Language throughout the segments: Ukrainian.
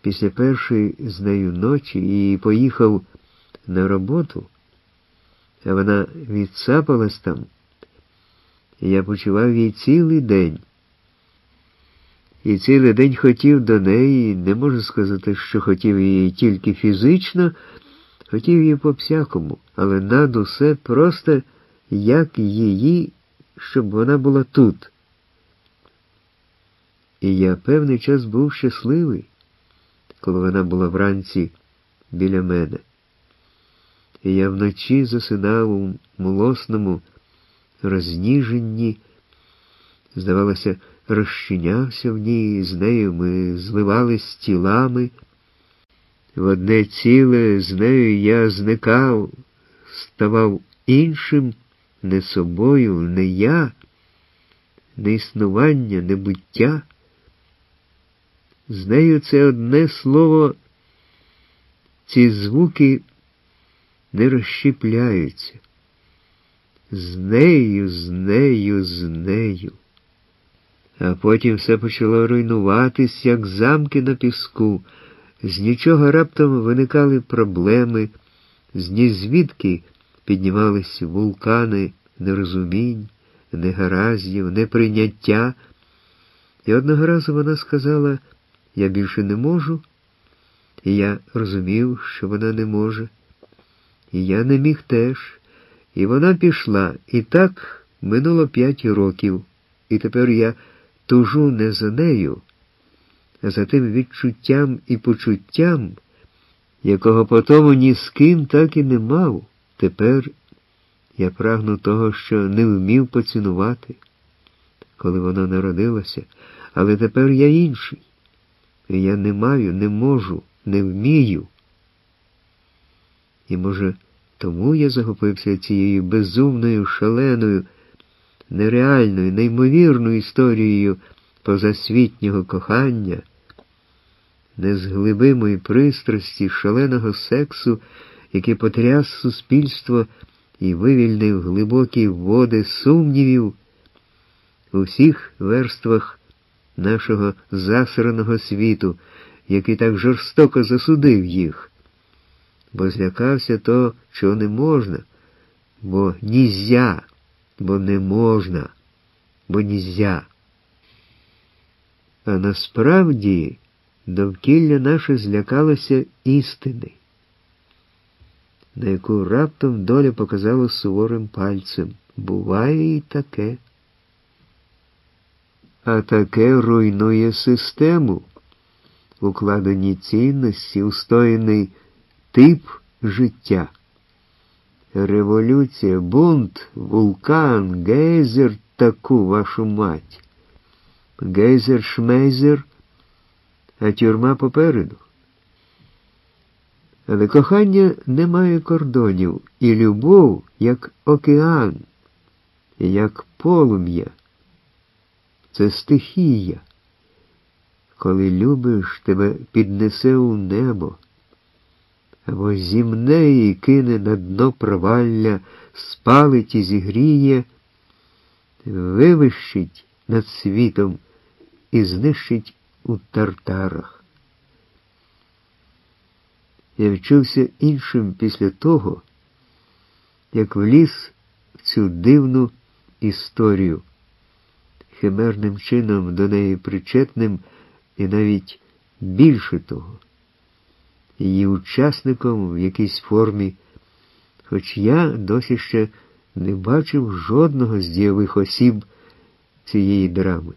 після першої з нею ночі і поїхав на роботу, а вона відсапалась там, і я почував її цілий день. І цілий день хотів до неї, не можу сказати, що хотів її тільки фізично, хотів її по-всякому, але над усе просто як її, щоб вона була тут. І я певний час був щасливий, коли вона була вранці біля мене. І я вночі засинав у млосному розніженні, здавалося, розчинявся в ній, з нею ми зливались тілами. В одне ціле з нею я зникав, ставав іншим, не собою, не я, не існування, не буття. З нею це одне слово, ці звуки не розщепляються. З нею, з нею, з нею. А потім все почало руйнуватись, як замки на піску. З нічого раптом виникали проблеми, з нізвідки піднімались вулкани нерозумінь, негараздів, неприйняття. І одного разу вона сказала: «Я більше не можу». І я розумів, що вона не може. І я не міг теж. І вона пішла. І так минуло 5 років. І тепер я тужу не за нею, а за тим відчуттям і почуттям, якого потому ні з ким так і не мав. Тепер я прагну того, що не вмів поцінувати, коли вона народилася, але тепер я інший. І я не маю, не можу, не вмію. І, може, тому я захопився цією безумною, шаленою, нереальною, неймовірною історією позасвітнього кохання, незглибимої пристрасті, шаленого сексу, який потряс суспільство і вивільнив глибокі води сумнівів у всіх верствах нашого засраного світу, який так жорстоко засудив їх, бо злякався того, чого не можна, бо нізя, бо не можна, бо нізя. А насправді довкілля наше злякалося істини, на яку раптом доля показала суворим пальцем. Буває і таке. А таке руйнує систему, укладені цінності, устояний тип життя. Революція, бунт, вулкан, гейзер, таку вашу мать. Гейзер-шмейзер, а тюрма попереду. Але кохання не має кордонів, і любов, як океан, як полум'я. Це стихія. Коли любиш, тебе піднесе у небо, або зімне і кине на дно провалля, спалить і зігріє, вивищить над світом і знищить у тартарах. Я відчувся іншим після того, як вліз в цю дивну історію, химерним чином до неї причетним і навіть більше того, її учасником в якійсь формі, хоч я досі ще не бачив жодного з дієвих осіб цієї драми.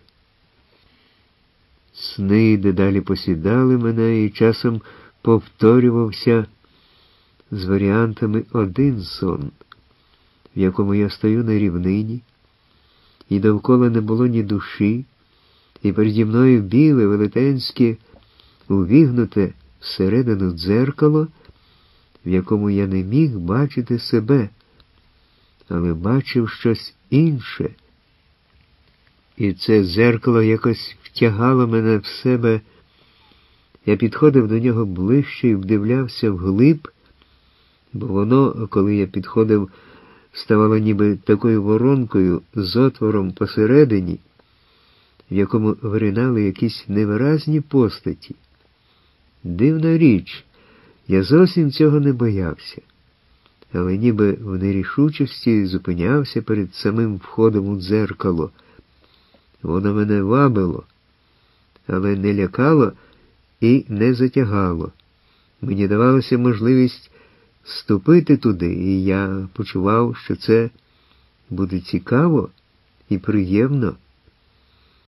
Сни дедалі посідали мене, і часом повторювався з варіантами один сон, в якому я стою на рівнині, і довкола не було ні душі, і переді мною біле, велетенське, увігнуте всередину дзеркало, в якому я не міг бачити себе, але бачив щось інше. І це дзеркало якось втягало мене в себе. Я підходив до нього ближче і вдивлявся вглиб, бо воно, коли я підходив, ставало ніби такою воронкою з отвором посередині, в якому виринали якісь невиразні постаті, Дивна річ, я зовсім цього не боявся, але ніби в нерішучості зупинявся перед самим входом у дзеркало. Воно мене вабило, але не лякало і не затягало. Мені давалася можливість вступити туди, і я почував, що це буде цікаво і приємно.